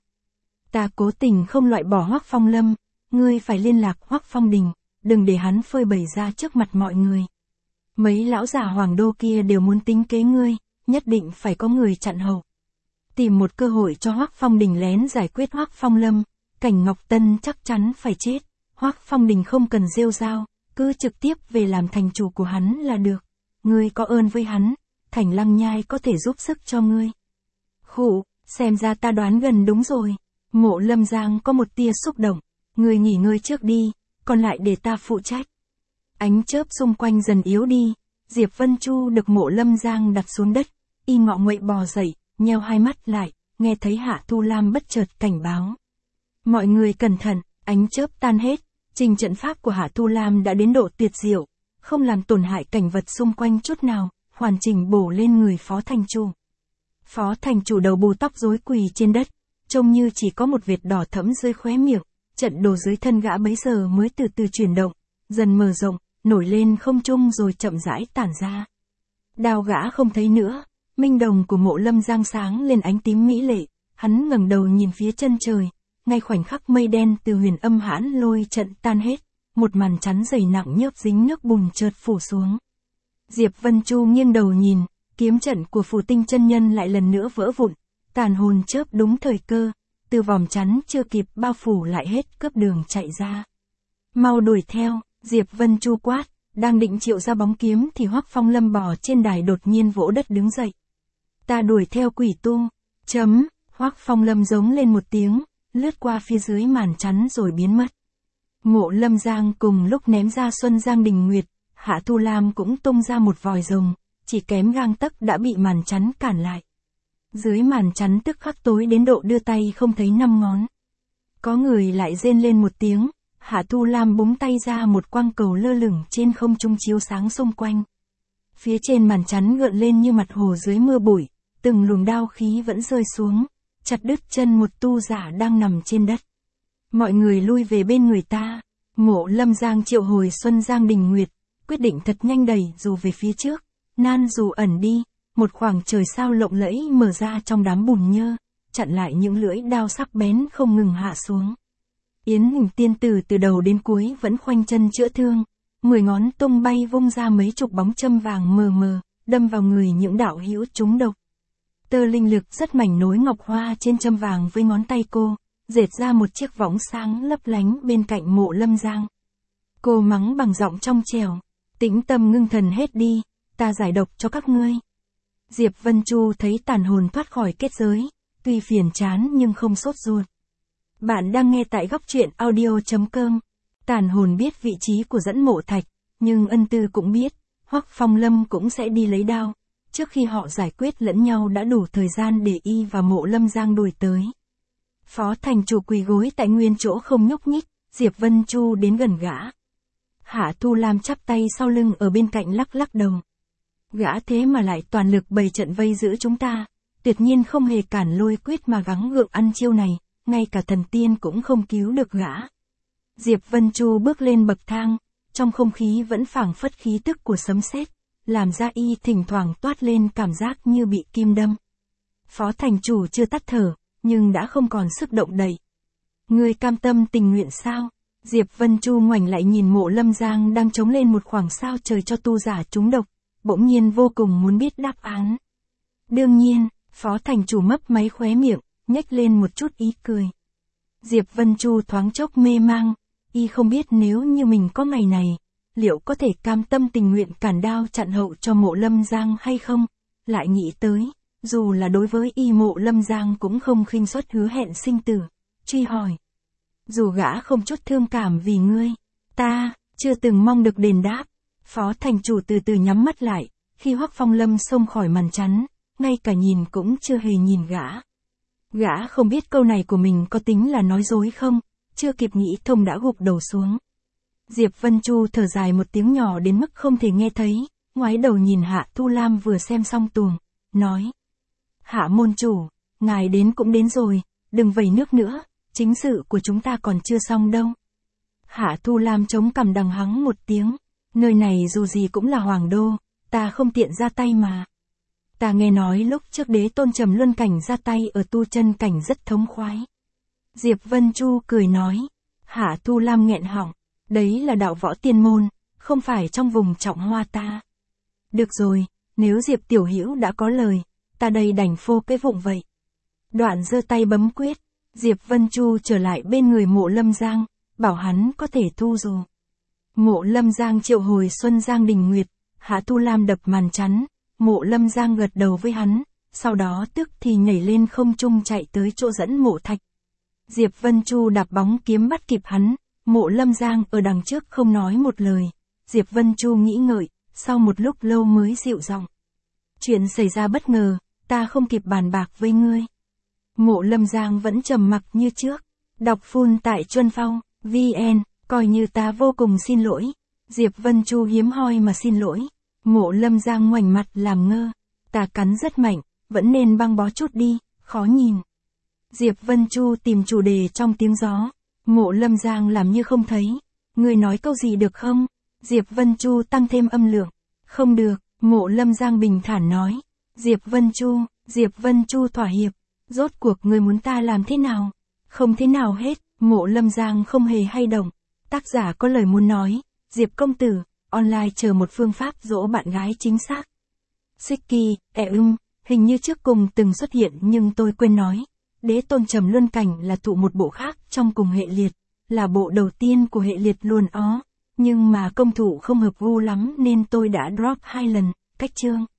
Ta cố tình không loại bỏ Hoắc Phong Lâm, ngươi phải liên lạc Hoắc Phong Đình, đừng để hắn phơi bày ra trước mặt mọi người. Mấy lão già hoàng đô kia đều muốn tính kế ngươi, nhất định phải có người chặn hậu. Tìm một cơ hội cho Hoắc Phong Đình lén giải quyết Hoắc Phong Lâm, Cảnh Ngọc Tân chắc chắn phải chết. Hoắc Phong Đình không cần rêu rao, cứ trực tiếp về làm thành chủ của hắn là được. Ngươi có ơn với hắn, Thành Lăng Nhai có thể giúp sức cho ngươi. Khụ, xem ra ta đoán gần đúng rồi. Mộ Lâm Giang có một tia xúc động, ngươi nghỉ ngơi trước đi, còn lại để ta phụ trách. Ánh chớp xung quanh dần yếu đi, Diệp Vân Chu được Mộ Lâm Giang đặt xuống đất, y ngọ nguậy bò dậy, nheo hai mắt lại, nghe thấy Hạ Tu Lam bất chợt cảnh báo. Mọi người cẩn thận, ánh chớp tan hết, trình trận pháp của Hạ Tu Lam đã đến độ tuyệt diệu, không làm tổn hại cảnh vật xung quanh chút nào, hoàn chỉnh bổ lên người Phó thành chủ. Phó thành chủ đầu bù tóc rối quỳ trên đất, trông như chỉ có một vệt đỏ thẫm dưới khóe miệng, trận đồ dưới thân gã bấy giờ mới từ từ chuyển động, dần mở rộng, nổi lên không trung rồi chậm rãi tản ra. Đao gã không thấy nữa, minh đồng của Mộ Lâm Giang sáng lên ánh tím mỹ lệ, hắn ngẩng đầu nhìn phía chân trời, ngay khoảnh khắc mây đen từ huyền âm hãn lôi trận tan hết, một màn chắn dày nặng nhớp dính nước bùn chợt phủ xuống. Diệp Vân Chu nghiêng đầu nhìn, kiếm trận của Phù Tinh chân nhân lại lần nữa vỡ vụn, tàn hồn chớp đúng thời cơ, từ vòng chắn chưa kịp bao phủ lại hết cướp đường chạy ra. Mau đuổi theo, Diệp Vân Chu quát, đang định triệu ra bóng kiếm thì Hoắc Phong Lâm bò trên đài đột nhiên vỗ đất đứng dậy. Ta đuổi theo quỷ tu, chấm, Hoắc Phong Lâm giống lên một tiếng, lướt qua phía dưới màn chắn rồi biến mất. Mộ Lâm Giang cùng lúc ném ra Xuân Giang Đình Nguyệt, Hạ Tu Lam cũng tung ra một vòi rồng, chỉ kém gang tấc đã bị màn chắn cản lại. Dưới màn chắn tức khắc tối đến độ đưa tay không thấy năm ngón. Có người lại rên lên một tiếng, Hạ Tu Lam búng tay ra một quang cầu lơ lửng trên không trung chiếu sáng xung quanh. Phía trên màn chắn gợn lên như mặt hồ dưới mưa bụi, từng luồng đao khí vẫn rơi xuống, chặt đứt chân một tu giả đang nằm trên đất. Mọi người lui về bên người ta, Mộ Lâm Giang triệu hồi Xuân Giang Đình Nguyệt, quyết định thật nhanh đẩy dù về phía trước, nan dù ẩn đi, một khoảng trời sao lộng lẫy mở ra trong đám bùn nhơ, chặn lại những lưỡi đao sắc bén không ngừng hạ xuống. Yến Hình tiên tử từ đầu đến cuối vẫn khoanh chân chữa thương, mười ngón tung bay vung ra mấy chục bóng châm vàng mờ mờ, đâm vào người những đạo hữu trúng độc. Tơ linh lực rất mảnh nối ngọc hoa trên châm vàng với ngón tay cô, dệt ra một chiếc võng sáng lấp lánh bên cạnh Mộ Lâm Giang. Cô mắng bằng giọng trong trẻo, tĩnh tâm ngưng thần hết đi, ta giải độc cho các ngươi. Diệp Vân Chu thấy tàn hồn thoát khỏi kết giới, tuy phiền chán nhưng không sốt ruột. Bạn đang nghe tại góc truyện audio.com. Tàn hồn biết vị trí của dẫn mộ thạch, nhưng ân tư cũng biết, Hoắc Phong Lâm cũng sẽ đi lấy đao. Trước khi họ giải quyết lẫn nhau đã đủ thời gian để y và Mộ Lâm Giang đuổi tới. Phó thành chủ quỳ gối tại nguyên chỗ không nhúc nhích, Diệp Vân Chu đến gần gã. Hạ Thu Lam chắp tay sau lưng ở bên cạnh lắc lắc đầu. Gã thế mà lại toàn lực bày trận vây giữ chúng ta, tuyệt nhiên không hề cản lôi quyết mà gắng gượng ăn chiêu này, ngay cả thần tiên cũng không cứu được gã. Diệp Vân Chu bước lên bậc thang, trong không khí vẫn phảng phất khí tức của sấm sét, làm ra y thỉnh thoảng toát lên cảm giác như bị kim đâm. Phó thành chủ chưa tắt thở, nhưng đã không còn sức động đậy. Ngươi cam tâm tình nguyện sao? Diệp Vân Chu ngoảnh lại nhìn Mộ Lâm Giang đang chống lên một khoảng sao trời cho tu giả trúng độc, bỗng nhiên vô cùng muốn biết đáp án. Đương nhiên, Phó thành chủ mấp máy khóe miệng, nhếch lên một chút ý cười. Diệp Vân Chu thoáng chốc mê mang, y không biết nếu như mình có ngày này, liệu có thể cam tâm tình nguyện cản đao chặn hậu cho Mộ Lâm Giang hay không? Lại nghĩ tới, dù là đối với y Mộ Lâm Giang cũng không khinh suất hứa hẹn sinh tử, truy hỏi. Dù gã không chút thương cảm vì ngươi, ta, chưa từng mong được đền đáp. Phó thành chủ từ từ nhắm mắt lại, khi Hoắc Phong Lâm xông khỏi màn chắn, ngay cả nhìn cũng chưa hề nhìn gã. Gã không biết câu này của mình có tính là nói dối không, chưa kịp nghĩ thông đã gục đầu xuống. Diệp Vân Chu thở dài một tiếng nhỏ đến mức không thể nghe thấy, ngoái đầu nhìn Hạ Thu Lam vừa xem xong tuồng, nói. Hạ môn chủ, ngài đến cũng đến rồi, đừng vẩy nước nữa, chính sự của chúng ta còn chưa xong đâu. Hạ Thu Lam chống cằm đằng hắng một tiếng, nơi này dù gì cũng là hoàng đô, ta không tiện ra tay mà. Ta nghe nói lúc trước đế tôn Trầm Luân Cảnh ra tay ở tu chân cảnh rất thống khoái. Diệp Vân Chu cười nói. Hạ Thu Lam nghẹn họng, đấy là đạo võ tiên môn, không phải trong vùng trọng hoa ta. Được rồi, nếu Diệp Tiểu Hữu đã có lời, ta đây đành phô cái vụng vậy. Đoạn giơ tay bấm quyết, Diệp Vân Chu trở lại bên người Mộ Lâm Giang, bảo hắn có thể thu dù. Mộ Lâm Giang triệu hồi Xuân Giang Đình Nguyệt, Hạ Thu Lam đập màn chắn, Mộ Lâm Giang gật đầu với hắn, sau đó tức thì nhảy lên không trung chạy tới chỗ dẫn mộ thạch. Diệp Vân Chu đạp bóng kiếm bắt kịp hắn, Mộ Lâm Giang ở đằng trước không nói một lời. Diệp Vân Chu nghĩ ngợi, sau một lúc lâu mới dịu giọng. Chuyện xảy ra bất ngờ, ta không kịp bàn bạc với ngươi. Mộ Lâm Giang vẫn trầm mặc như trước. Đọc full tại Chuân Phong, vn, coi như ta vô cùng xin lỗi. Diệp Vân Chu hiếm hoi mà xin lỗi. Mộ Lâm Giang ngoảnh mặt làm ngơ. Ta cắn rất mạnh, vẫn nên băng bó chút đi, khó nhìn. Diệp Vân Chu tìm chủ đề trong tiếng gió. Mộ Lâm Giang làm như không thấy. Ngươi nói câu gì được không? Diệp Vân Chu tăng thêm âm lượng. Không được, Mộ Lâm Giang bình thản nói. Diệp Vân Chu, Diệp Vân Chu thỏa hiệp. Rốt cuộc ngươi muốn ta làm thế nào? Không thế nào hết, Mộ Lâm Giang không hề hay động. Tác giả có lời muốn nói. Diệp công tử, online chờ một phương pháp dỗ bạn gái chính xác. Siki, e ưng, hình như trước cùng từng xuất hiện nhưng tôi quên nói. Đế tôn Trầm Luân Cảnh là thụ một bộ khác trong cùng hệ liệt, là bộ đầu tiên của hệ liệt luôn ó. Nhưng mà công thủ không hợp gu lắm nên tôi đã drop hai lần, cách chương.